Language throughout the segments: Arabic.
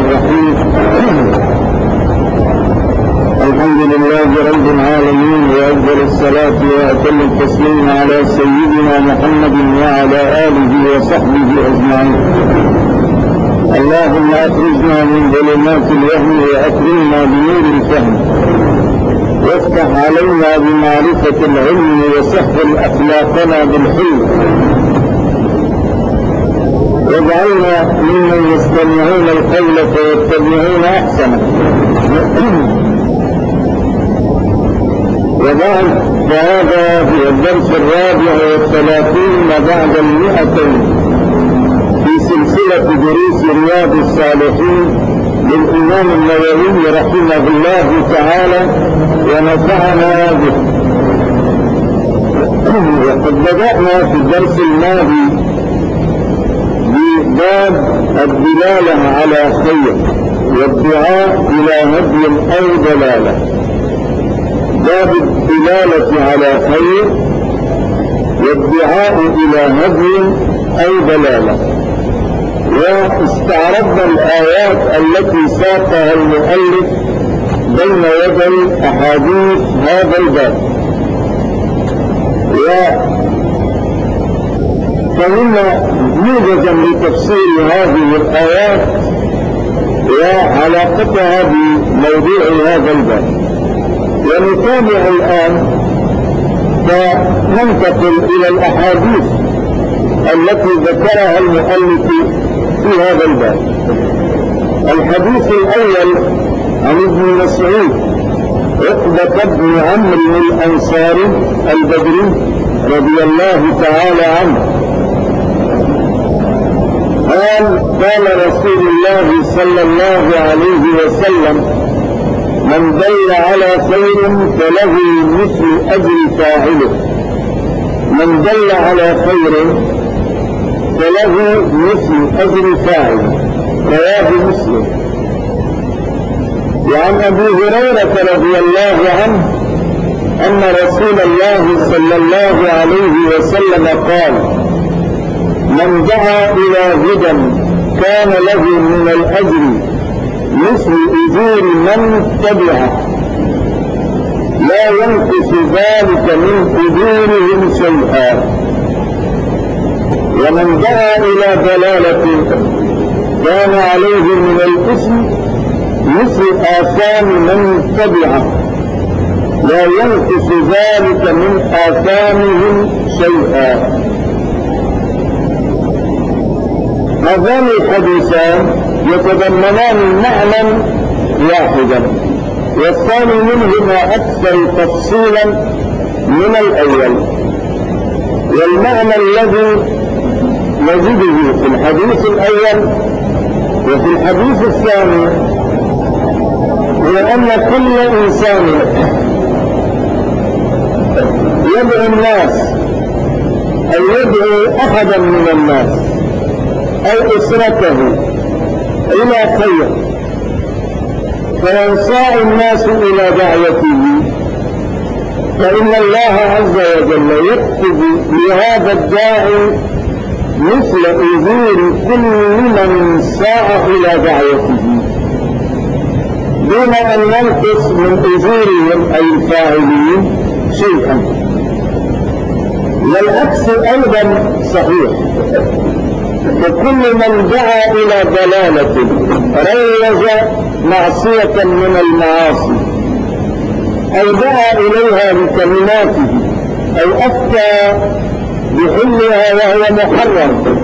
الرحيم. الحمد لله رب العالمين، وأفضل الصلاة وأتم التسليم على سيدنا محمد وعلى آله وصحبه أجمعين. اللهم أخرجنا من ظلمات الوهم وأكرمنا بنور الفهم، وافتح علينا بمعرفة العلم وسهل أخلاقنا بالحلم، واجعلنا ممن يستمعون القول فيتبعون أحسنه. وبعد، فهذا هو الدرس 34 بعد 200 في سلسلة دروس رياض الصالحين للإمام النووي رحمه الله تعالى ونفعنا به. وقد بدأنا في الدرس الماضي بباب الدلالة على خير والدعاء إلى هدي أو دلالة. باب الدلالة على خير والدعاء إلى هدي أو دلالة. واستعرضنا الآيات التي ساقها المؤلف بين يدي أحاديث هذا الباب، وفهمنا موجزا لتفسير هذه الآيات وعلاقتها بموضوع هذا الباب. ونتابع الآن فننتقل إلى الأحاديث التي ذكرها المؤلف في هذا الباب. الحديث الأول عن ابن مسعود عقبة بن عمرو الأنصاري البدري رضي الله تعالى عنه قال رسول الله صلى الله عليه وسلم: من دل على خير فله مثل أجر فاعله. من دل على خير فله مثل أجر فاعله. رواه مسلم. وعن أبي هريرة رضي الله عنه أن رسول الله صلى الله عليه وسلم قال: من دعا إلى هدى كان له من الأجر مثل أجور من تبعه، لا ينقص ذلك من أجورهم شيئا. ومن دعا إلى ضلالة كان عليه من الإثم مثل آثام من تبعه، لا ينقص ذلك من آثامهم شيئا. هذان الحديثان يتضمنان معنى واحدا، والثاني منهما أكثر تفصيلا من الأول. والمعنى الذي نجده في الحديث الأول وفي الحديث الثاني هو أن كل إنسان يدعو الناس أو يدعو أحدا من الناس أو أسرته إلى خير، فينصاع الناس إلى دعوته، فإن الله عز وجل يكتب لهذا الداعي مثل أجور كل من ساع إلى دعوته، دون أن ينقص من أجورهم أي الفاعلين شيئا. والعكس أيضا صحيح، فكل من دعا إلى ضلالة روج معصية من المعاصي أو دعا إليها بكلماته أو أفتى بحلها وهو محرم،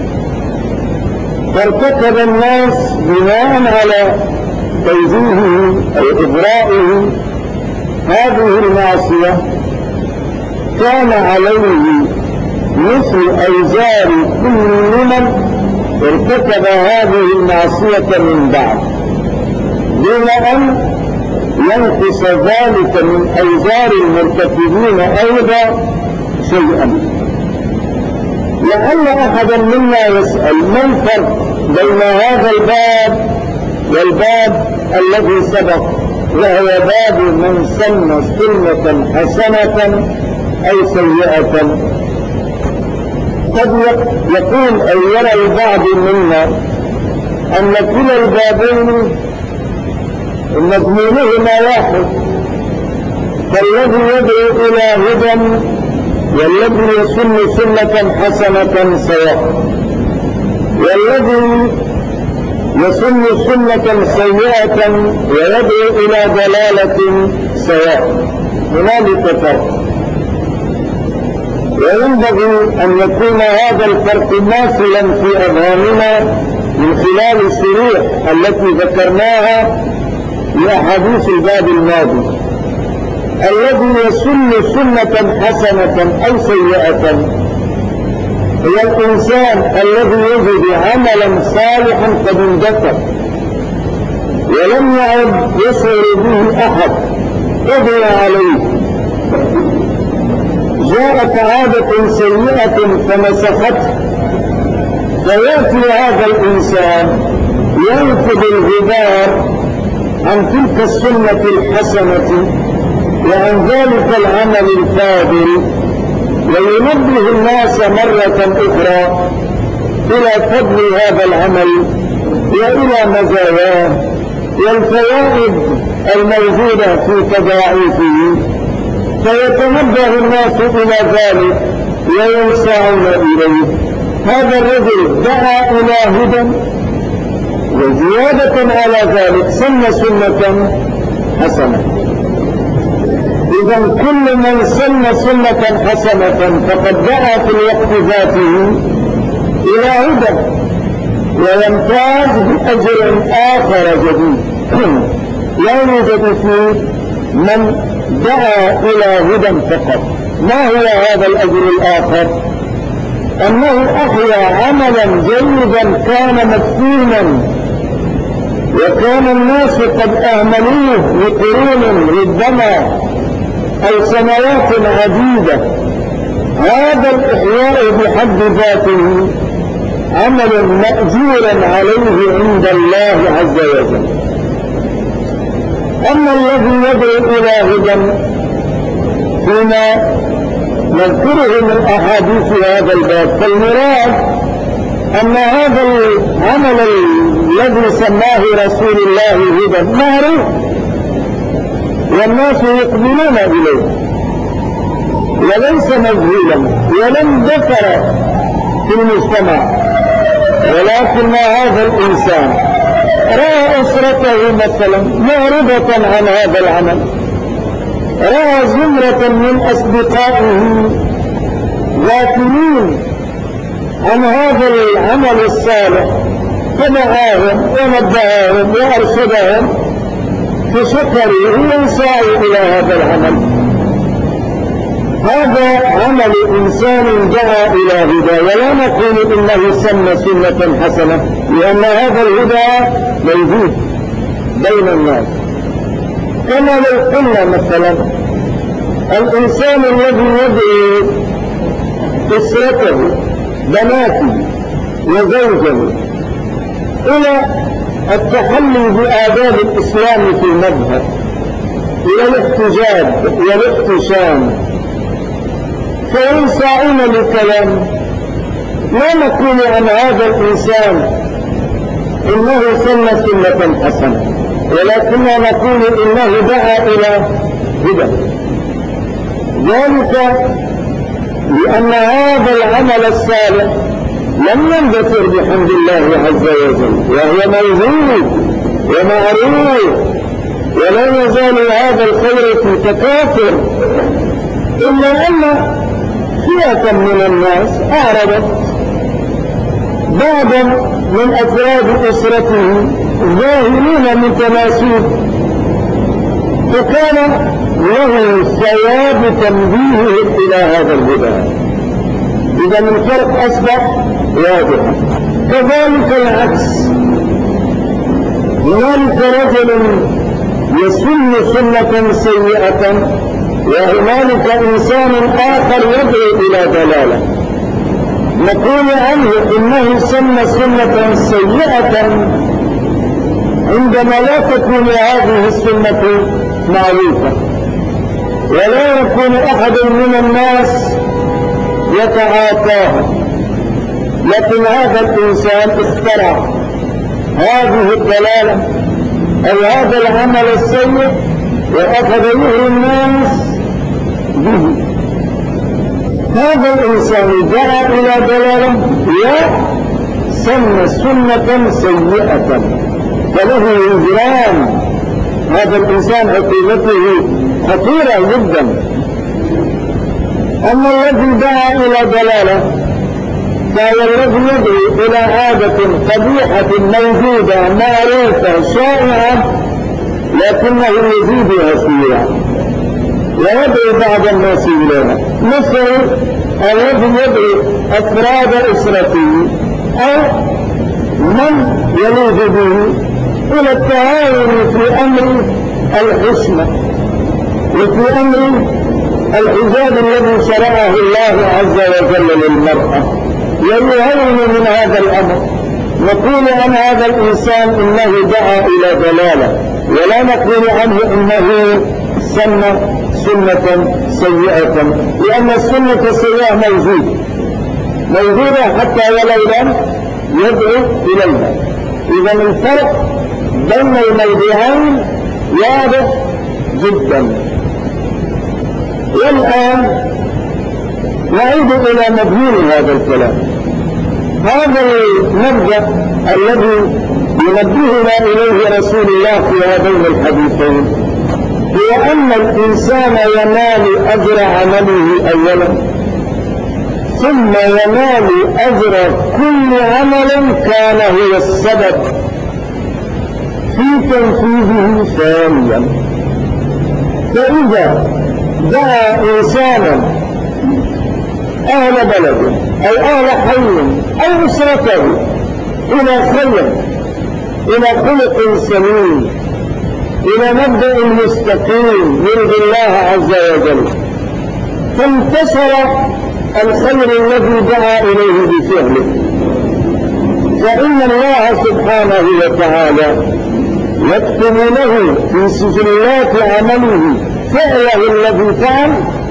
فارتكب الناس بناء على توجيهه أو إبرائه هذه المعصية، كان عليه مثل أوزار كل من ارتكب هذه المعصية من بعد، دون أن ينقص ذلك من أوزار المرتكبين أيضا شيئا. لعل أحدا منا يسأل: ما الفرق بين هذا الباب والباب الذي سبق، وهو باب من سن سنة حسنة أو سيئة؟ قد يقول أو يرى البعض منا أن كلا البابين مضمونهما واحد، فالذي يدعو إلى هدى والذي يسن سنة حسنة سواء، والذي يسن سنة سيئة ويدعو إلى ضلالة سواء، هنالك فرق. وينبغي أن يكون هذا الفرق ماثلا في أذهاننا من خلال الشروح التي ذكرناها لأحاديث الباب الماضي. الذي يسن سنة حسنة أو سيئة هو الإنسان الذي يجد عملا صالحا قد اندثر ولم يعد يشعر به أحد، قضي عليه، جاءت عادة سيئة فمسخته، فيأتي هذا الإنسان ينفض الغبار عن تلك السنة الحسنة وعن ذلك العمل الفاضل، وينبه الناس مرة أخرى إلى فضل هذا العمل وإلى مزاياه والفوائد الموجودة في تضاعيفه، فيتنبه الناس إلى ذلك وينسعون إليه. هذا الرجل دعا إلى هدى، وزيادة على ذلك سن سنة حسنة. إذا كل من سن سنة حسنة فقد دعا في الوقت ذاته إلى هدى ويمتاز بأجر آخر جديد لا يوجد فيه من دعا إلى هدى فقط. ما هو هذا الأجر الآخر؟ أنه أحيا عملا جيدا كان مدفونا وكان الناس قد أهملوه لقرون ربما أو سنوات عديدة. هذا الإحياء بحد ذاته عمل مأجور عليه عند الله عز وجل. أما الذي يدعو إلى هدى فيما نذكره من أحاديث هذا الباب، فالمراد أن هذا العمل الذي سماه رسول الله هدى معروف والناس يقبلون إليه وليس مجهولا ولم ذكر في المجتمع، ولكن هذا الإنسان رأى أسرته مثلا معرضة عن هذا العمل، رأى زمرة من أصدقائه غافلين عن هذا العمل الصالح فدعاهم ونبههم وأرشدهم فشكروا وانسعوا إلى هذا العمل. هذا عمل إنسان دعا إلى هدى، ولا نقول إنه سن سنة حسنة، لأن هذا الهدى موجود بين الناس. كما لو قلنا مثلا الإنسان الذي يدعو أسرته بناته وزوجه إلى التحلي بآداب الإسلام في المذهب، إلى الاحتجاب والاحتشام، فينسعون لكلام، لا نقول عن هذا الإنسان إنه سن سنة حسنة، ولكننا نقول إنه دعا إلى هدى. ذلك لأن هذا العمل الصالح لم يندثر بحمد الله عز وجل، وهو موجود ومعروف، ولا يزال هذا الخير في تكاثر، إلا أن فئة من الناس أعرضت بعضا من أفراد أسرته ظاهرين متناسين، فكان له ثواب تنبيههم إلى هذا الهدى. إذا الفرق أصبح واضحا. كذلك العكس، هنالك رجل يسن سنة سيئة وهنالك إنسان آخر يدعو إلى ضلالة، نقول عنه إنه سن سنة سيئة عندما لا تكون هذه السنة معروفة ولا يكون أحد من الناس يتعاطاها، لكن هذا الإنسان اخترع هذه الدلالة أو هذا العمل السيء وأخذ يغري الناس به. هذا الإنسان دعا إلى دلالة سن سنة سيئة فله إجرام. هذا الإنسان عقوبته خطيرة جدا. أما الذي دعا إلى دلالة فهو الذي يدعو إلى عادة قبيحة موجودة معروفة شائعة لكنه يزيدها سيئة ويدعو بعض الناس إليها، مثل الذي يدعو أفراد أسرته أو من يلوذ به إلى التعاون في أمر الحشمة وفي أمر الحجاب الذي شرعه الله عز وجل للمرأة، ينهون من هذا الأمر. نقول عن هذا الإنسان إنه دعا إلى دلالة، ولا نقول عنه إنه سن سنة سيئة، لأن السنة السيئة موجودة حتى ولو لم يدعو إليها. إذا الفرق بين الموضوعين واضح جدا. والآن نعود إلى مضمون هذا الكلام. هذا المبدأ الذي ينبهنا إليه رسول الله في هذين الحديثين هو أن الإنسان ينال أجر عمله أولا، ثم ينال أجر كل عمل كان هو السبب في تنفيذه ثانيا. فإذا دعا إنسانا أهل بلده أو أهل حي أو أسرته إلى خير، إلى خلق سليم، إلى مبدأ مستقيم يرضي الله عز وجل، فانتشر الخير الذي دعا إليه بفعله، فإن الله سبحانه وتعالى يكتب له في سجلات عمله فعله الذي فعل،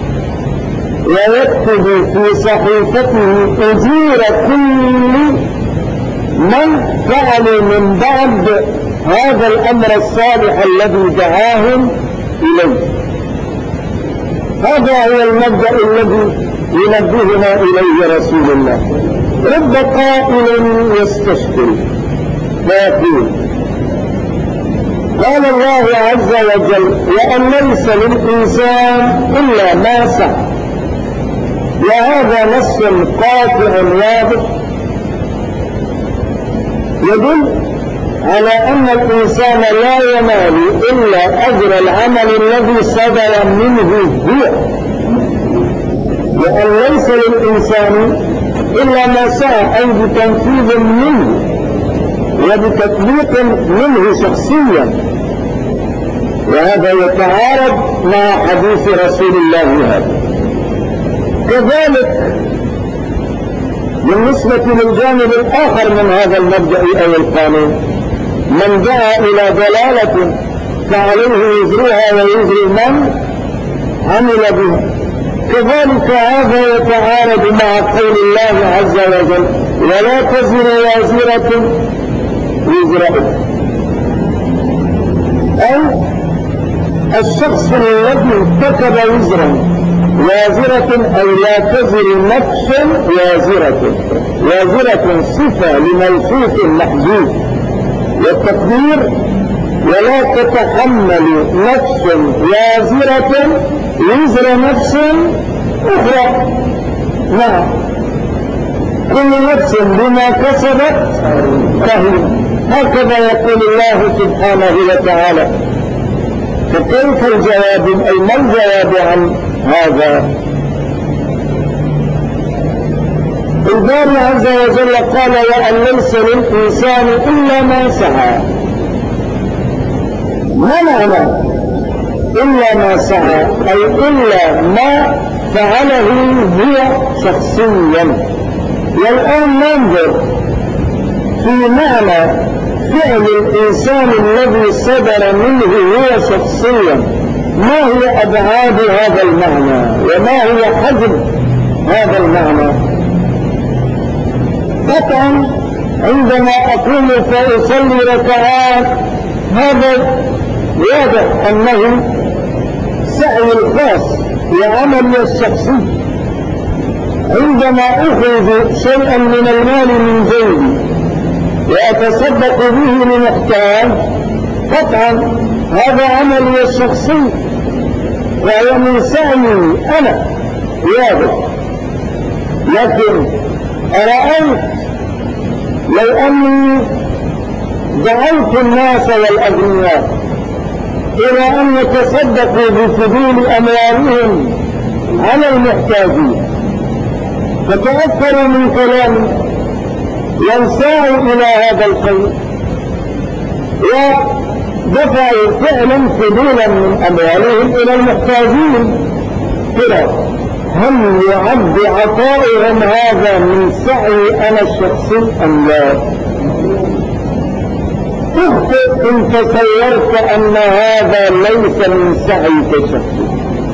ويكتب في صحيفته أجور كل من فعلوا من بعد هذا الأمر الصالح الذي دعاهم إليه. هذا هو المبدأ الذي ينبهنا إليه رسول الله. رب قائل يستشكر فيقول قال الله عز وجل وأن ليس للإنسان إلا ما سعى، وهذا نص قاطع واضح يدل على أن الإنسان لا ينال إلا أجر العمل الذي صدر منه هو، وأن ليس للإنسان إلا ما سعى، أي بتنفيذ منه وبتطبيق منه شخصيا. وهذا يتعارض مع حديث رسول الله هذا. كذلك بالنسبة للجانب الآخر من هذا المبدأ أو القانون، من دعا إلى ضلالة فعليه وزرها ووزر من عمل بها. كذلك هذا يتعارض مع قول الله عز وجل ولا تزر وازرة وزر أخرى، أو الشخص الذي ارتكب وزرا وازرة أو لا تزر نفس وازرة صفة لموصوف محذوف، والتقدير ولا تتحمل نفس وازرة وزر نفس أخرى. نعم، كل نفس بما كسبت رهينة، هكذا يقول الله سبحانه وتعالى. فكيف الجواب أي ما الجواب عن هذا؟ الباري عز وجل قال وأن ليس للإنسان إلا ما سعى. ما معنى إلا ما سعى؟ أي إلا ما فعله هو شخصيا. والآن ننظر في معنى فعل الإنسان الذي صدر منه هو شخصيا، ما هي أبعاد هذا المعنى وما هي حجم هذا المعنى. قطعا عندما أقوم فأصلي ركعات هذا واضح أنه سعي الخاص وعملي الشخصي. عندما أخرج شيئا من المال من جيبي وأتصدق به لمحتاج قطعا هذا عملي الشخصي وهو من سعي أنا واضح. لكن أرأيت لو أني دعوت الناس والأغنياء إلى أن يتصدقوا بفضول أموالهم على المحتاجين فتأثروا من كلامي وانساعوا إلى هذا الخير ودفعوا فعلا فضولا من أموالهم إلى المحتاجين كده، هل يعد عطائهم هذا من سعي أنا الشخصي أم لا؟ تخطئ إن تصورت أن هذا ليس من سعيك الشخصي،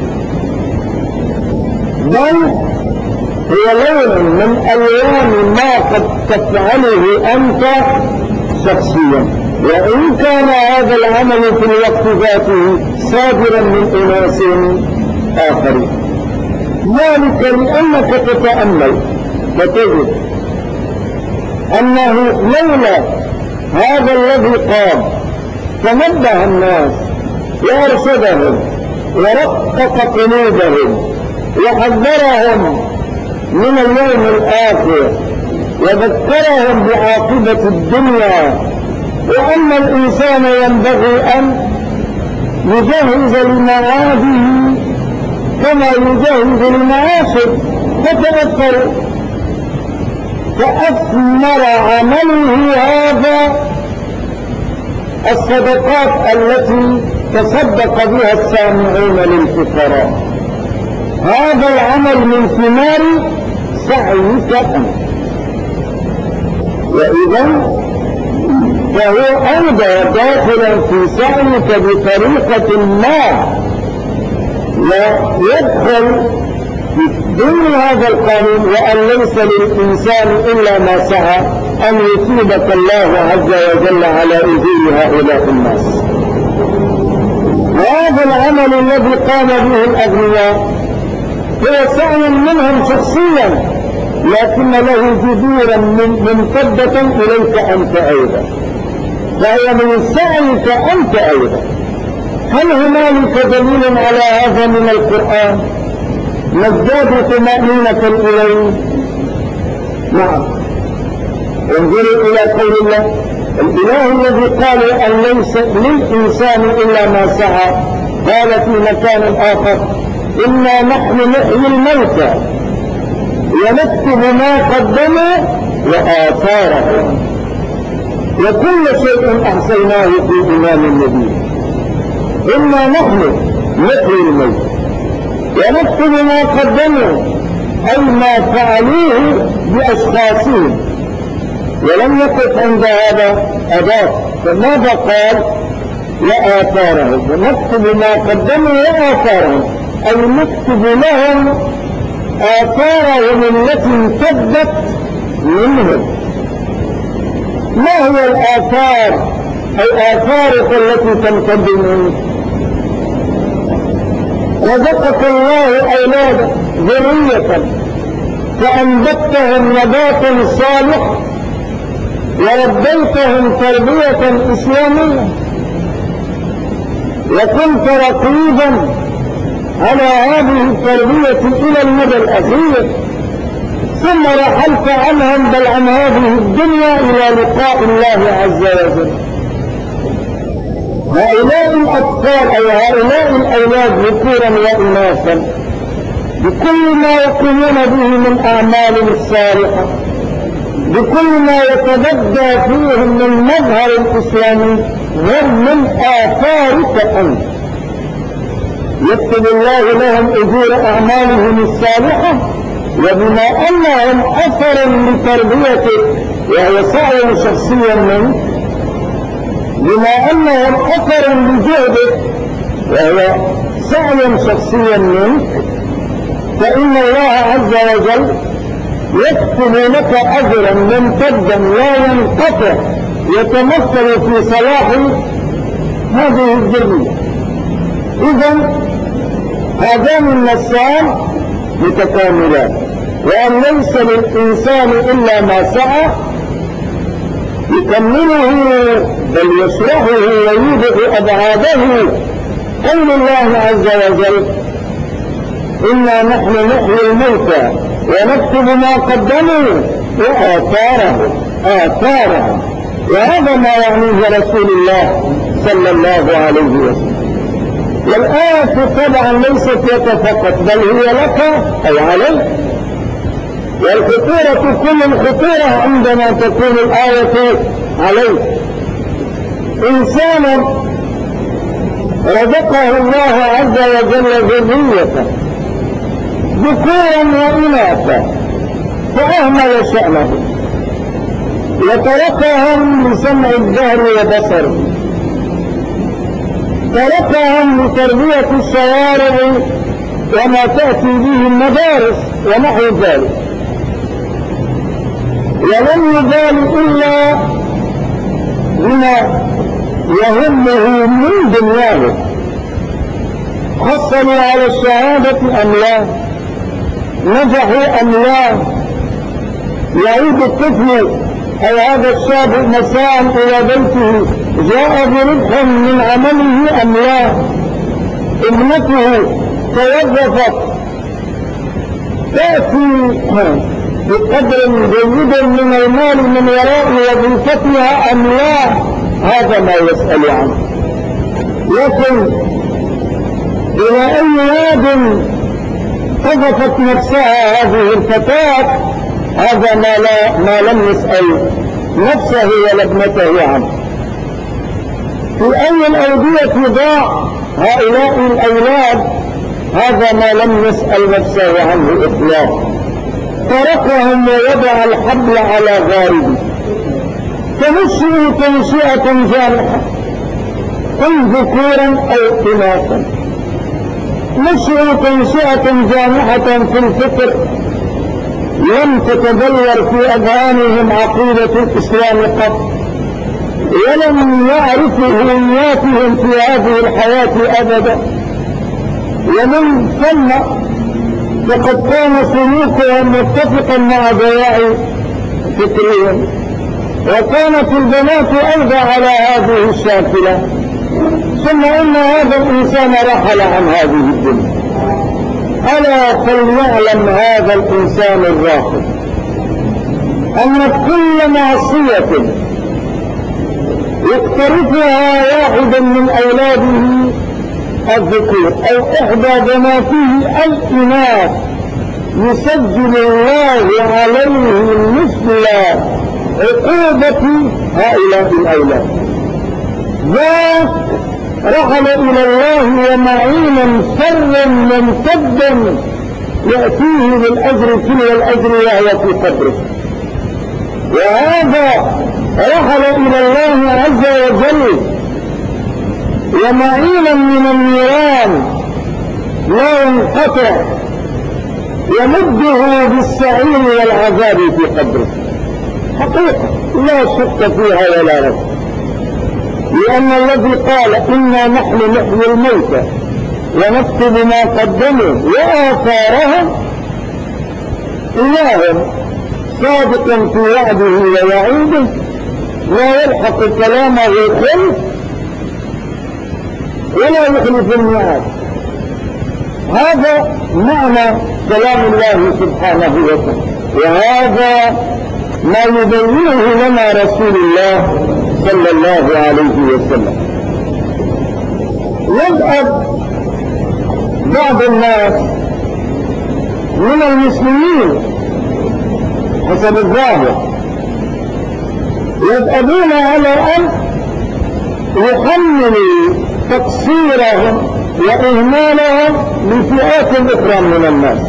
بل هو لون من ألوان ما قد تفعله أنت شخصيا، وإن كان هذا العمل في الوقت ذاته صادرا من أناس آخرين. ذلك لأنك تتأمل فتجد أنه لولا هذا الذي قام تنبه الناس وأرشدهم ورقق قلوبهم وحذرهم من اليوم الآخر وذكرهم بعاقبة الدنيا وأن الإنسان ينبغي أن يجهز لمعاده كما يجهز لمعاشه، فتأثروا فأثمر عمله هذا الصدقات التي تصدق بها السامعون للفقراء. هذا العمل من ثمار سعيك أنت، وإذا فهو أيضا داخلا في سعيك بطريقة ما، ويدخل ضمن هذا القانون وأن ليس للإنسان إلا ما سعى أن يثيبك الله عز وجل على أجور هؤلاء الناس. وهذا العمل الذي قام به الأغنياء هو سعي منهم شخصيا، لكن له جذورا ممتدة إليك أنت أيضا، فهي من سعيك أنت أيضا. هل هنالك دليل على هذا من القرآن نزداد طمأنينة إليه؟ نعم. انظروا إلى قول الله: الإله الذي قال أن ليس للإنسان إلا ما سعى، قال في مكان آخر: إنا نحن نحيي الموتى ونكتب ما قدموا وآثارهم وكل شيء أحصيناه في إمام مبين. إنا نحن نحيي الموتى ونكتب ما قدموا أي ما فعلوه بأشخاصهم، ولم يقف عند هذا أداة، فماذا قال؟ وآثارهم، ونكتب ما قدموا وآثارهم أي نكتب لهم آثارهم التي امتدت منهم. ما هي الآثار أي آثارك التي تمتد منك؟ رزقك الله أولادا ذرية فأنبتهم نباتا صالحا وربيتهم تربية إسلامية وكنت رقيبا على هذه التربية إلى المدى الأخير، ثم رحلت عنهم بل عن هذه الدنيا إلى لقاء الله عز وجل. هؤلاء الأطفال أي هؤلاء الأولاد ذكورا وإناثا بكل ما يقومون به من أعمال صالحة، بكل ما يتبدى فيهم من مظهر الإسلامي هم من آثارك أنت، يكتب الله لهم أجور أعمالهم الصالحة، وبما أنهم أثر لتربيتك وهو سعي شخصيا منك، بما أنهم أثر لجهدك وهو سعي شخصيا منك، فإن الله عز وجل يكتب لك أجرا ممتدا لا ينقطع يتمثل في صلاح هذه الذرية. إذا هذان النصان متكاملان، وأن ليس للإنسان إلا ما سعى يكمله بل يشرحه ويوضح أبعاده. قول الله عز وجل إنا نحن نحيي الموتى ونكتب ما قدموا وآثارهم، وهذا ما يعنيه رسول الله صلى الله عليه وسلم. والآية طبعا ليست لك فقط بل هي لك أي عليك، والخطورة كل الخطورة عندما تكون الآية عليك. إنسانا رزقه الله عز وجل ذرية ذكورا وإناثا فأهمل شأنه وتركهم لسمع الدهر وبصره، تركهم لتربية الشوارع وما تأتي به المدارس ونحو ذلك، ولم يبال إلا بما يهمه من دنياه. حصلوا على الشهادة أم لا؟ نجحوا أم لا؟ يعود الطفل أو هذا الشاب مساء إلى بيته جاء بربح من عمله أم لا؟ ابنته توظفت تأتي بقدر جيد من المال من وراء وظيفتها أم لا؟ هذا ما يسأل عنه. لكن إلى أي واد قذفت نفسها هذه الفتاة؟ هذا ما لم يسأل نفسه ولا ابنته عنه. في أي الأودية ضاع هؤلاء الأولاد؟ هذا ما لم يسأل نفسه عنه إطلاقا. تركهم ووضع الحبل على غاربه، تنشئوا تنشئة جامحة كن ذكورا أو إناثا، نشئوا تنشئة جامحة في الفكر لم تتبلور في أذهانهم عقيدة الإسلام قط، ولم يعرفوا هوياتهم في هذه الحياة أبدا، ومن ثم فقد كان سلوكهم متفقا مع ضياع فكرهم، وكانت البنات أيضا على هذه الشاكلة. ثم إن هذا الإنسان رحل عن هذه الدنيا. ألا فليعلم هذا الإنسان الراحل أن كل معصية يقترفها واحد من أولاده الذكور أو إحدى بناته الإناث يسجل الله عليه مثل عقوبة هؤلاء الأولاد. ذاك رحل إلى الله ومعينا سرا ممتدا يأتيه بالأجر تلو الأجر وهو في قبره، وهذا رحل إلى الله عز وجل ومعينا من النيران لا ينقطع يمده بالسعير والعذاب في قبره. حقيقة لا شك فيها ولا ريب، لأن الذي قال إنا نحن نحيي الموتى ونكتب ما قدموا وآثارهم إله صادق في وعده ووعيده لا يلحق كلامه خلف ولا يخلف الميعاد. هذا معنى كلام الله سبحانه وتعالى، وهذا ما يبينه لنا رسول الله صلى الله عليه وسلم. يذهب بعض الناس من المسلمين حسب الظاهر يذهبون على أن يحملوا تقصيرهم وإهمالهم لفئات أخرى من الناس،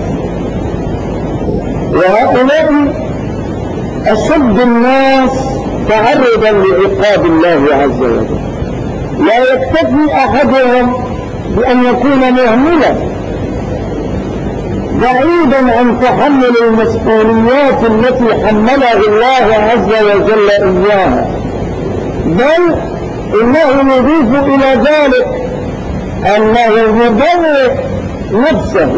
وهؤلاء أشد الناس تعرضا لعقاب الله عز وجل. لا يكتفي أحدهم بأن يكون مهملا، بعيدا عن تحمل المسؤوليات التي حملها الله عز وجل إياها، بل إنه يضيف إلى ذلك أنه يبرئ نفسه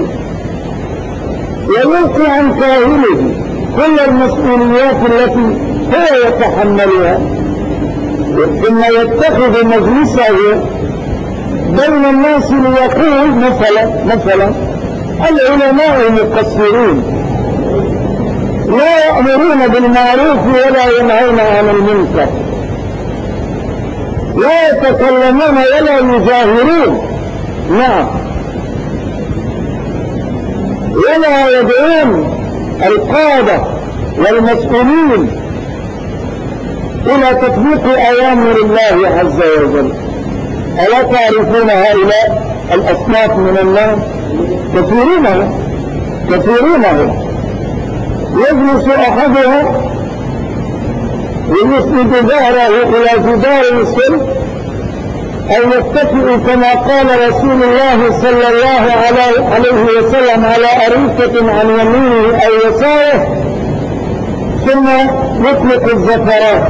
ويلقي عن كاهله كل المسؤوليات التي هو يتحملها، ثم يتخذ مجلسه بين الناس ليقول مثلا العلماء مقصرون لا يأمرون بالمعروف ولا ينهون عن المنكر، لا يتكلمون ولا يجاهرون، نعم، ولا يدعون القادة والمسؤولين إلى تطبيق أوامر الله عز وجل. ألا تعرفون هؤلاء الأصناف من الناس؟ كثيرون يجلس أحدهم ويسند ظهره إلى جدار السلم أو يتكئ كما قال رسول الله صلى الله عليه وسلم على أريكة عن يمينه أو يساره، ثم يطلق الزفرات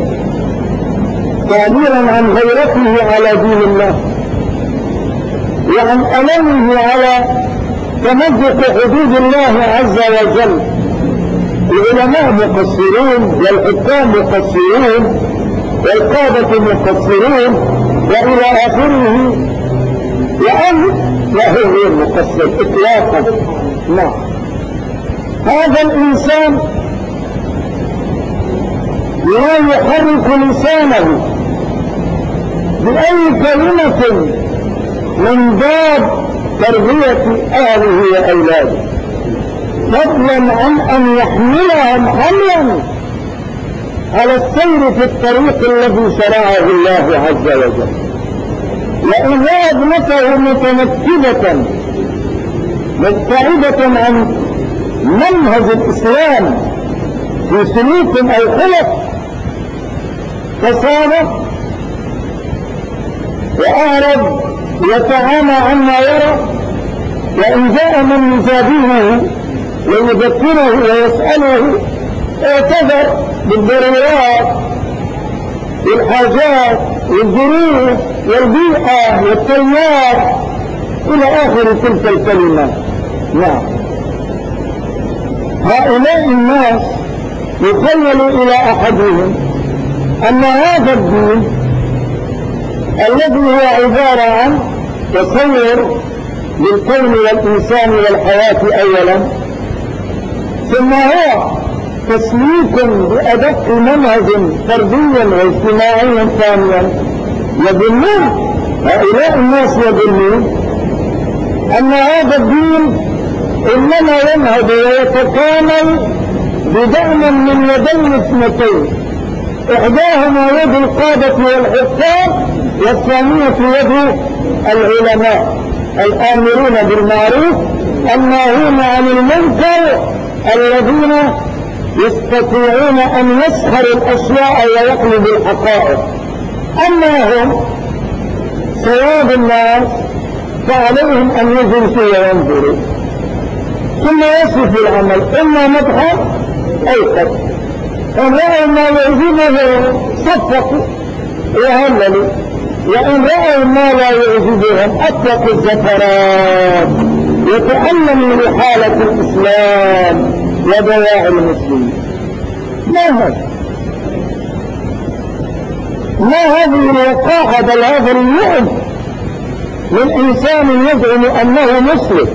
تعبيرا عن غيرته على دين الله وعن ألمه على تمزق حدود الله عز وجل. العلماء مقصرون والحكام مقصرون والقادة مقصرون وإلى آخره، وهو غير مقصر إطلاقا. نعم، هذا الإنسان لا يحرك لسانه بأي كلمة من باب تربية أهله وأولاده، فضلا عن أن يحملهم حملا على السير في الطريق الذي شرعه الله عز وجل. وإن رأى ابنته متنكبة مبتعدة عن منهج الإسلام في سلوك أو خلق فصامت وأعرض يتعامى عما يرى، وإن جاء من يجابهه ويذكره ويسأله اعتذر بالضرورات والحاجات والظروف والبيئة والتيار إلى آخر تلك الكلمات. نعم، هؤلاء الناس يخيل إلى أحدهم أن هذا الدين الذي هو عبارة عن تصور للكون والإنسان والحياة أولا، ثم هو تسليك بأدق منهج فرديا واجتماعيا ثانيا. يظنون هؤلاء الناس يظنون أن هذا الدين إنما ينهض ويتكامل بدعم من يدين اثنتين، إحداهما يد القادة والحكام والثانية يد العلماء الآمرون بالمعروف الناهون عن المنكر الذين يستطيعون أن يسخروا الأشياء ويقلبوا الحقائق. أما هم سواد الناس فعليهم أن يجلسوا وينظروا ثم يصف العمل إما مدحا أو قتل، إن رأوا ما يعجبهم صفقوا وهللوا، وإن رأوا ما لا يعجبهم أطلقوا الزفرات يتألموا لحالة الإسلام ودواعي المسلمين. ما هذه الوقاحة بل هذا اللعب من إنسان يزعم أنه مسلم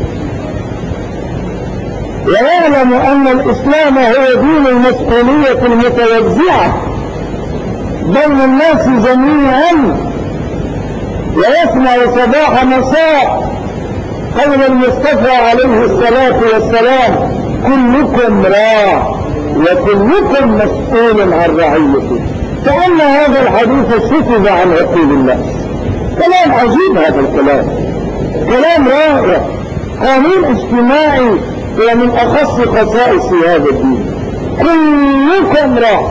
ويعلم أن الإسلام هو دين المسؤولية المتوزعة بين الناس جميعا، ويسمع صباح مساء قول المصطفى عليه الصلاة والسلام: كلكم راع وكلكم مسؤول عن رعيته. كأن هذا الحديث سكب عن عقول الله. كلام عجيب، هذا الكلام كلام رائع، قانون اجتماعي ومن أخص خصائص هذا الدين. كلكم راع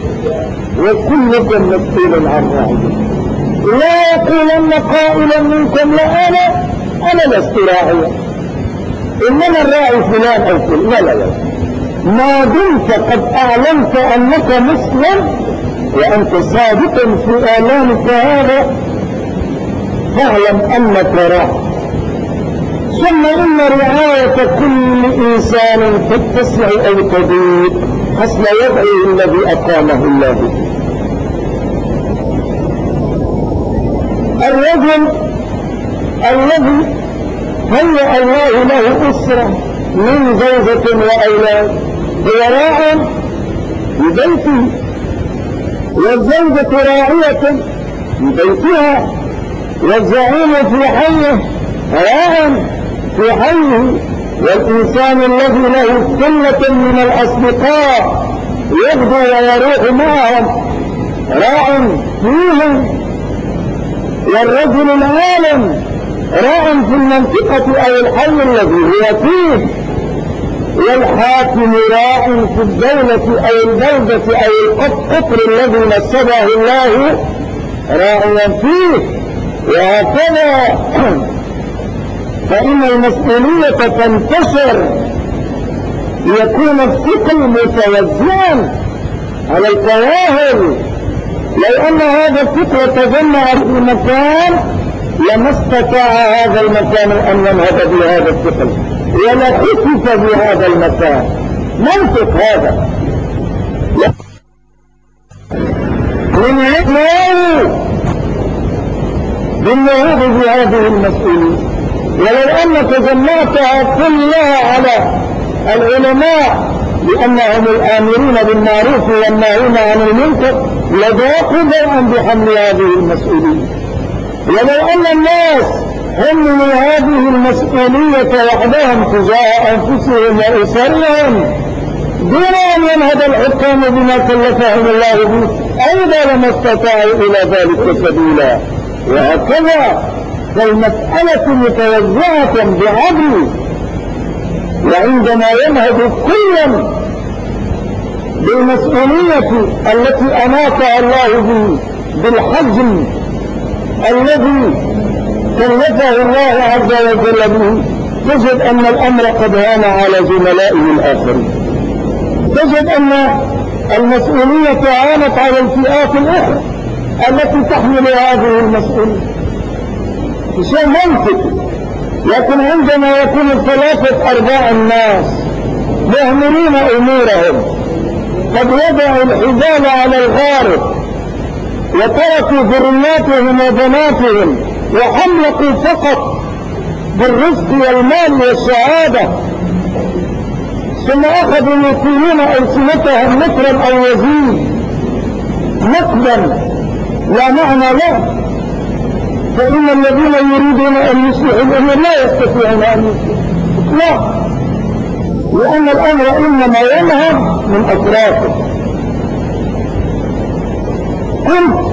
وكلكم مسؤول عن رعيته. لا يقولن قائلا منكم: لا أنا لست راعيا، إنما الراعي فلان أو فلان، لا لا لا، ما دمت قد أعلمت أنك مسلم وأنت صادق في إعلانك هذا فاعلم أنك راعي. ثم إن رعاية كل إنسان تتسع أو تضيق حسب وضعه الذي أقامه الله. الرجل الذي هيأ الله له أسرة من زوجة وأولاد هو راع في بيته، والزوجة راعية في بيتها، والزعيم في حيه راع في حيه، والإنسان الذي له ثلة من الأصدقاء يغدو ويروح معهم راع فيهم، والرجل العالم راع في المنطقة أو الحي الذي هو فيه، والحاكم راع في الدولة أو البلدة أو القطر الذي نسبه الله راعيا فيه، وهكذا. فإن المسؤولية تنتشر ليكون الثقل متوزعا على الكواهل. لو أن هذا الثقل تجمع في مكان لما استطاع هذا المكان أن ينهض بهذا الثقل ولا خسف بهذا المكان. منطق هذا من عقله بالنهوض بهذه المسؤولية. ولو أنك جمعتها كلها على العلماء لأنهم الآمرون بالمعروف والناهون عن المنكر لضاقوا ضوءا بحمل هذه المسؤولية. ولو أن الناس حملوا هذه المسؤولية وحدهم تجاه أنفسهم وأسرهم دون أن ينهض الحكام بما كلفهم الله به أيضا لما استطاعوا إلى ذلك سبيلا. وهكذا فالمسألة متوزعة بعدل، وعندما ينهض كل بالمسؤولية التي أماتها الله به بالحجم الذي كلفه الله عز وجل به تجد أن الأمر قد هان على زملائه الآخرين. تجد أن المسؤولية عانت على الفئات الأخرى التي تحمل هذه المسؤولية شيء منطقي. لكن عندما يكون 3/4 الناس يهملون أمورهم قد وضعوا الحبال على الغارب وتركوا ذرياتهم وبناتهم وحملقوا فقط بالرزق والمال والسعادة، ثم أخذوا يقولون ألسنتهم نكرا أو يزيد نقدا لا معنى له. فإن الذين يريدون أن يصلحوا الأمر لا يستطيعون أن يصلحوا، لا، لأن الأمر إنما ينهض من أطرافه. كنت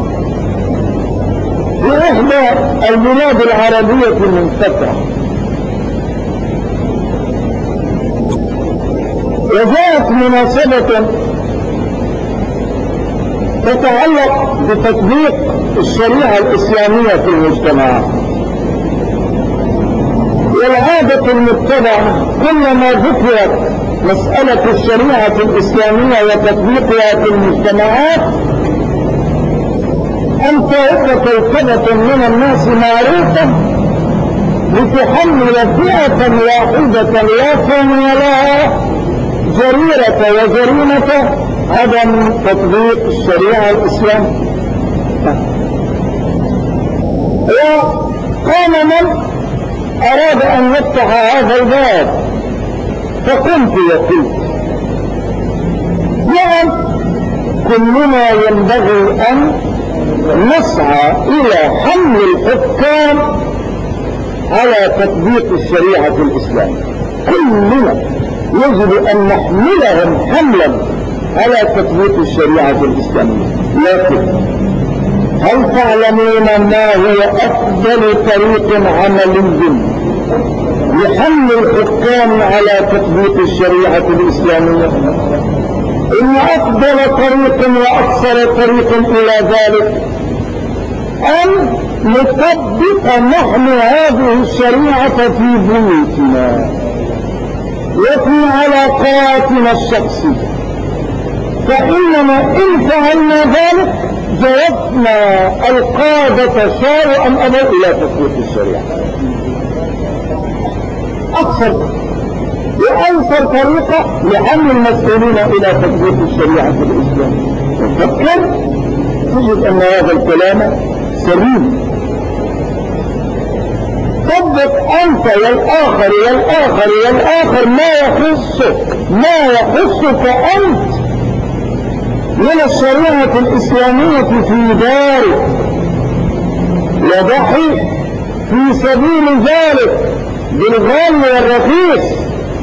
في إحدى البلاد العربية من فترة وجاءت مناسبة تتعلق بتطبيق الشريعة الإسلامية في المجتمعات. والعادة المتبعة كلما ذكرت مسألة الشريعة الإسلامية وتطبيقها في المجتمعات أن تعد كوكبة من الناس معروفة لتحمل فئة واحدة لا ثاني لها جريرة وجريمة عدم تطبيق الشريعة الإسلامية. وقام من أراد أن يفتح هذا الباب فقمت وقلت نعم كلنا ينبغي أن نسعى إلى حمل الحكام على تطبيق الشريعة الإسلامية. كلنا يجب أن نحملهم حملا على تطبيق الشريعة الإسلامية. لكن هل تعلمون ما هو أفضل طريق عملي لحمل الحكام على تطبيق الشريعة الإسلامية؟ إن أفضل طريق وأكثر طريق إلى ذلك أن نطبق نحن هذه الشريعة في بيوتنا. وفي علاقاتنا الشخصية، فإننا إن فعلنا ذلك جوزنا القادة شاءوا أم أبوا إلى تطبيق الشريعة. أقصر وأيسر طريقة لحمل المسؤولين إلى تطبيق الشريعة في الإسلام. تفكر تجد أن هذا الكلام سليم. طبق أنت والآخر والآخر والآخر ما يخصك أنت من الشريعة الإسلامية في دارك، وضحي في سبيل ذلك بالغالي والرخيص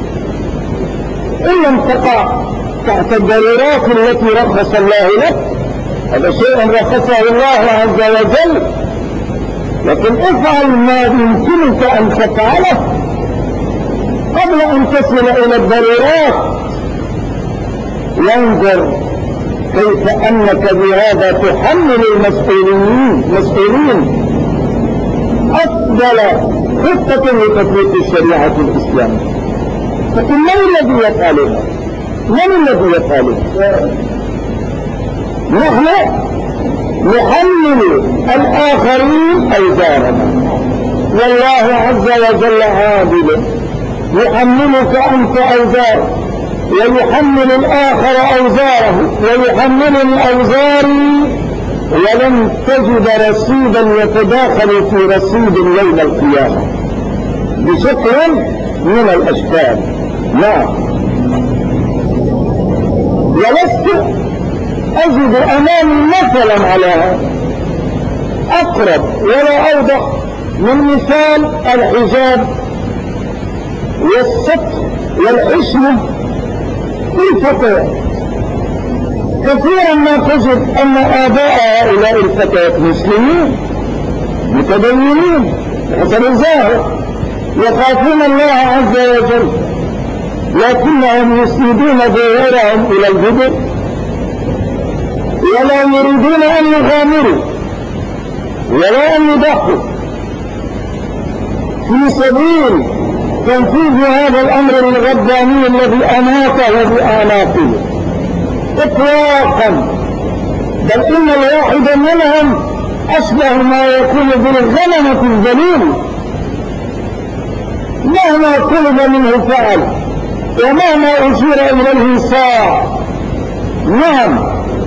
إن لم تقع تحت الضرورات التي رخص الله لك. هذا شيء رخصه الله عز وجل، لكن افعل ما يمكنك أن تفعله قبل أن تصل إلى الضرورات. وانظر كيف أنك بهذا تحمل المسؤولين أفضل خطة لتطبيق الشريعة الإسلامية. لكن من الذي يفعلها؟ نحن نحمل الآخرين أوزارنا، والله عز وجل عادل يحملك أنت أوزارك ويحمل الآخر أوزاره ويحملني أوزاري، ولن تجد رصيدا يتداخل في رصيد يوم القيامة بشكل من الأشكال. لا، ولست أجد أمامي مثلا على هذا أقرب ولا أوضح من مثال الحجاب والستر والعصمة للفتيات. كثيرا ما تجد أن آباء هؤلاء الفتيات مسلمين متدينين حسب الظاهر يخافون الله عز وجل، لكنهم يسندون ظهورهم إلى الجبر ولا يريدون أن يغامروا ولا أن يضحوا في سبيل تنفيذ هذا الأمر الرباني الذي أماته بآلافه إطلاقا، بل إن الواحد منهم أشبه ما يكون بالغنمة الذليل، مهما طلب منه فعل ومهما أشير إليه ساع. نعم،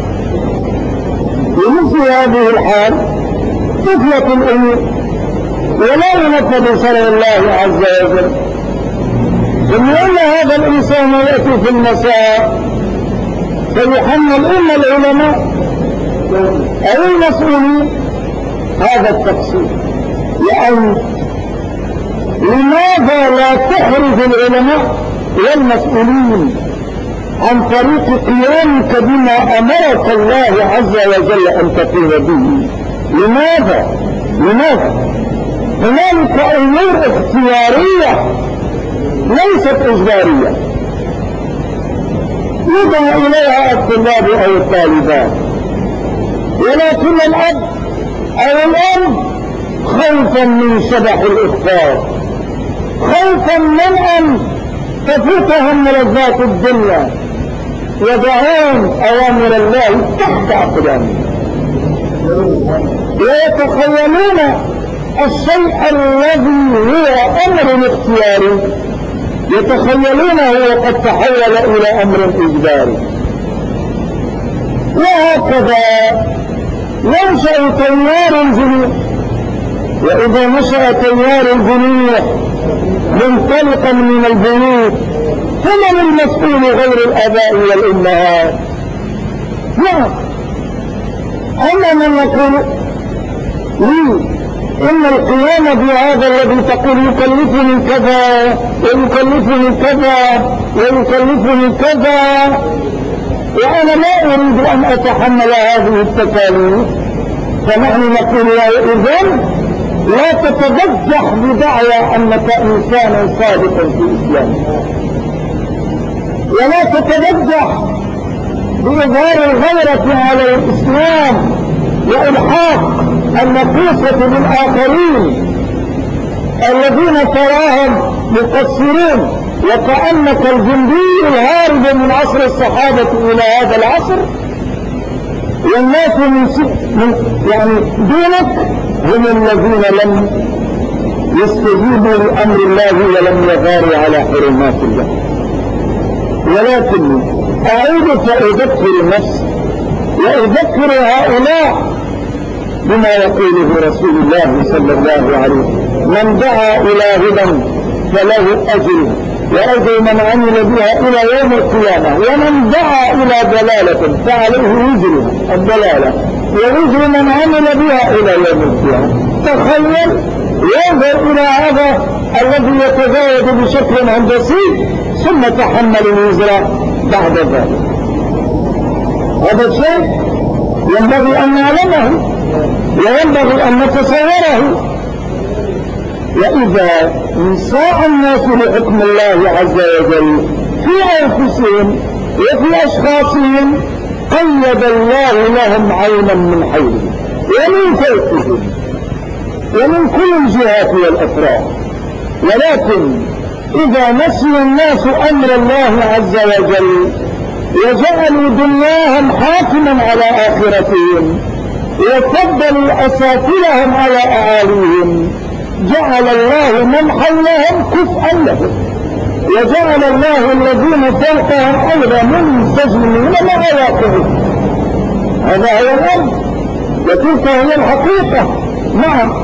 ومثل هذه الحال تفلت الأمور ولا ينفذ شرع الله عز وجل. ثم إن هذا الإنسان يأتي في المساء فيحمل إما العلماء أو المسؤولين هذا التقصير. لأن لماذا لا تحرز العلماء والمسؤولين عن طريق قيامك بما أمرك الله عز وجل أن تقوم به؟ لماذا؟ هنالك أمور اختيارية ليست إجبارية يدعى إليها الطلاب أو الطالبات، ولكن الأب أو الأم خوفا من شبح الإخفاق، خوفا من أن تفوتهم ملذات الدنيا يضعون أوامر الله تحت أقدامهم ويتخيلون الشيء الذي هو أمر اختياري يتخيلونه وقد تحول إلى أمر إجباري. وهكذا ينشأ تيار الجنوح، وإذا نشأ تيار الجنوح منطلقا من البيوت فمن المسؤول غير الآباء والأمهات؟ نعم، أما من يقول لي إن القيام بهذا الذي تقول يكلفني كذا ويكلفني كذا ويكلفني كذا وأنا لا أريد أن أتحمل هذه التكاليف، فنحن نقول له إذن لا تتبجح بدعوى أنك إنسان صادقا في الإسلام، ولا تتبجح بإظهار الغيرة على الإسلام وإلحاق النقيصة بالآخرين الذين تراهم مقصرين وكأنك الجندي الهارب من عصر الصحابة إلى هذا العصر، والناس يعني دونك هم الذين لم يستجيبوا لأمر الله ولم يغاروا على حرمات الله. ولكن أعود فأذكر نفسي وأذكر هؤلاء بما يقوله رسول الله صلى الله عليه وسلم: من دعا إلى هدى فله أجر وأجر من عمل بها إلى يوم القيامة، ومن دعا إلى ضلالة فعليه وزر الضلالة ووزر من عمل بها إلى يوم القيامة. تخيل، ينظر إلى هذا الذي يتزايد بشكل هندسي ثم تحمل الوزر بعد ذلك. هذا الشيء ينبغي أن نعلمه وينبغي أن نتصوره. وإذا انصاع الناس لحكم الله عز وجل في أنفسهم وفي أشخاصهم قيد الله لهم عينا من حولهم ومن فوقهم ومن كل الجهات والأطراف. ولكن إذا نسي الناس أمر الله عز وجل وجعلوا دنياهم حاكما على آخرتهم وفضلوا أسافلهم على أعاليهم، جعل الله من حولهم كفءا لهم، وجعل الله الذين فوقهم أيضا منسجمين مع واقعهم. هذا هو الأمر وتلك هي الحقيقة. نعم.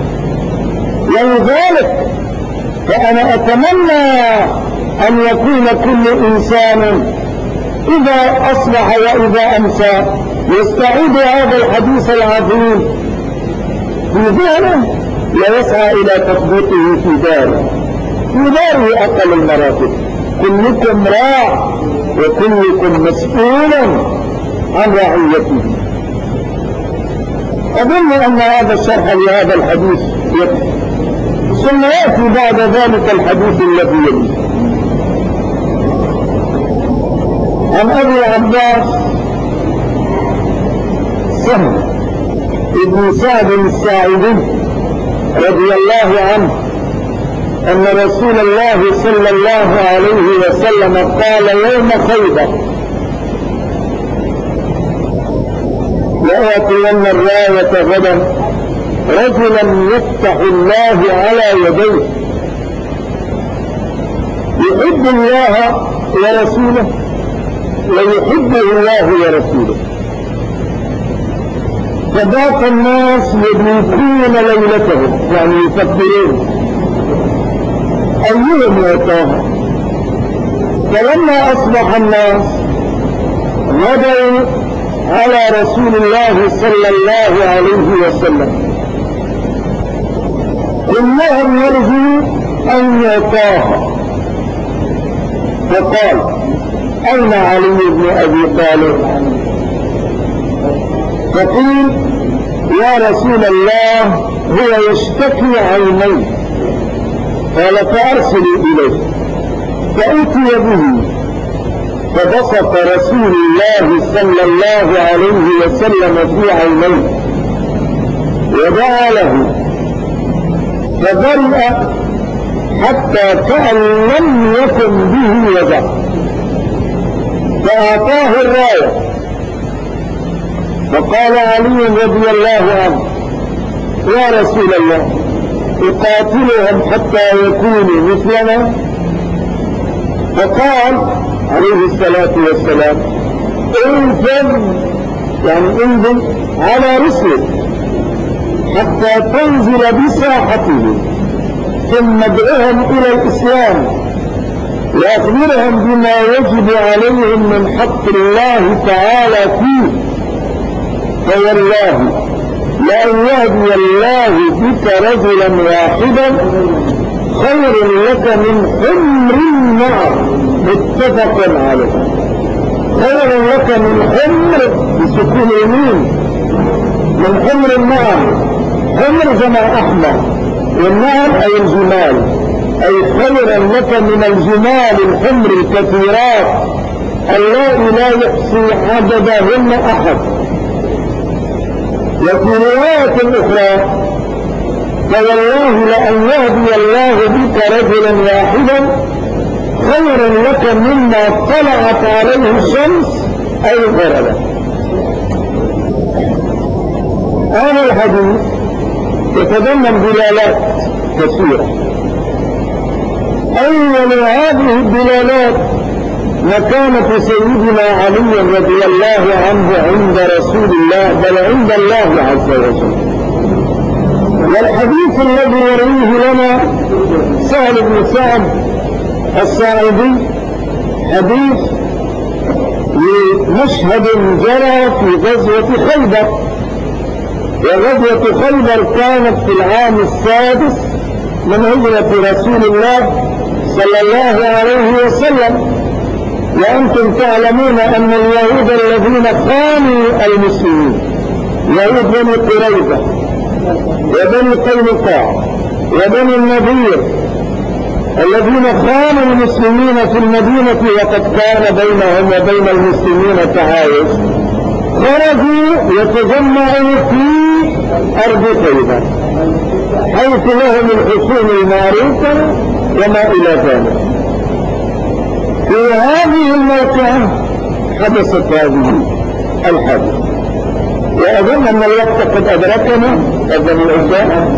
ولذلك فأنا أتمنى أن يكون كل إنسان إذا أصبح وإذا أمسى يستعيد هذا الحديث العظيم في ذهنه ويسعى إلى تطبيقه في داره. في داره أقل المراتب. كلكم راع وكلكم مسؤول عن رعيته. أظن أن هذا الشرح لهذا الحديث يكفي، ثم يأتي بعد ذلك الحديث الذي يليه. عن أبي عباس سهل ابن سعد الساعدي رضي الله عنه أن رسول الله صلى الله عليه وسلم قال يوم خيبر: لآتين الراية غدا رجلا يفتح الله على يديه يحب الله ورسوله ويحبه الله ورسوله، فبات الناس يدركون ليلتهم، يعني يفكرون أيهم يأتاها. فلما أصبح الناس غدوا على رسول الله صلى الله عليه وسلم كلهم يرجو أن يأتاها، فقال: أين علي بن أبي طالب؟ فقيل: يا رسول الله هو يشتكي عينيه. قال: فأرسلوا إليه. فأتي به فبسط رسول الله صلى الله عليه وسلم في عينيه ودعا له فبرئ حتى كأن لم يكن به وجع، فأعطاه الراية. فقال علي رضي الله عنه: يا رسول الله أقاتلهم حتى يكونوا مثلنا؟ فقال عليه الصلاة والسلام: انزل، يعني انزل على رسلك حتى تنزل بساحته، ثم ادعهم إلى الإسلام وأخبرهم بما يجب عليهم من حق الله تعالى فيه، فوالله لأن يهدي الله بك رجلا واحدا خير لك من حمر النعم. متفق عليه. خير لك من حمر بسكون يمين، من حمر النعم. حمر جمع أحمر، والنعم أي الجمال، أي خيرا لك من الجمال الحمر الكثيرات اللاتي لا يحصي عددهن أحد. وفي رواية أخرى: فوالله لأن يهدي الله بك رجلا واحدا خير لك مما طلعت عليه الشمس أي غربت. هذا الحديث يتضمن دلالات كثيرة. أول هذه الدلالات مكانة سيدنا علي رضي الله عنه عند رسول الله بل عند الله عز وجل. والحديث الذي يرويه لنا سهل بن سعد الساعدي حديث لمشهد جرى في غزوة خيبر. وغزوة خيبر كانت في العام السادس من هجرة رسول الله صلى الله عليه وسلم. وأنتم تعلمون أن اليهود الذين خانوا المسلمين يهود بني قريظة وبني قينقاع وبني النضير الذين خانوا المسلمين في المدينة وقد كان بينهم وبين المسلمين تعايش، خرجوا يتجمعوا في أرض خيبر حيث لهم الحصون المعروفة وما إلى ذلك. في هذه الموقعة حدثت هذه الحادثة. وأظن أن الوقت قد أدركنا أظن الأجزاء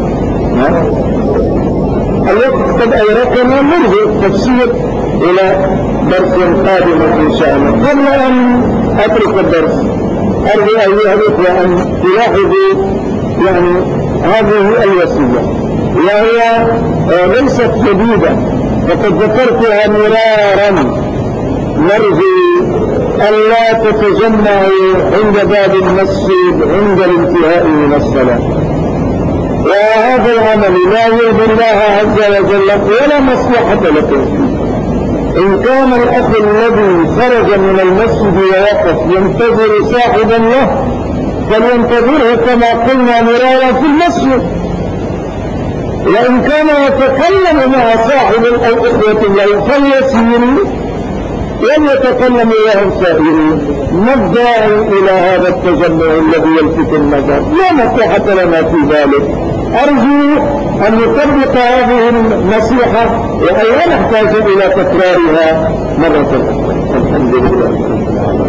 الوقت قد أدركنا نرجع التفسير إلى درس قادم إن شاء الله. قبل أن أترك الدرس أرجو أيها الأخوة أن تلاحظوا يعني هذه الوصية وهي ليست جديدة وقد ذكرتها مرارا. نرجو ألا تتجمعوا عند باب المسجد عند الانتهاء من الصلاة. وهذا العمل لا يرضي الله عز وجل ولا مصلحة لكم فيه. إن كان الأخ الذي خرج من المسجد ووقف ينتظر صاحبا له فلينتظره كما قلنا مرارا في المسجد. وإن كان يتكلم مع صاحب أو إخوة له فليسيروا وليتكلم لهم سائرين. ما الداعي إلى هذا التجمع الذي يلفت النظر؟ لا مصلحة لنا في ذلك. أرجو أن نطبق هذه النصيحة وأن لا نحتاج إلى تكرارها مرة أخرى. الحمد لله.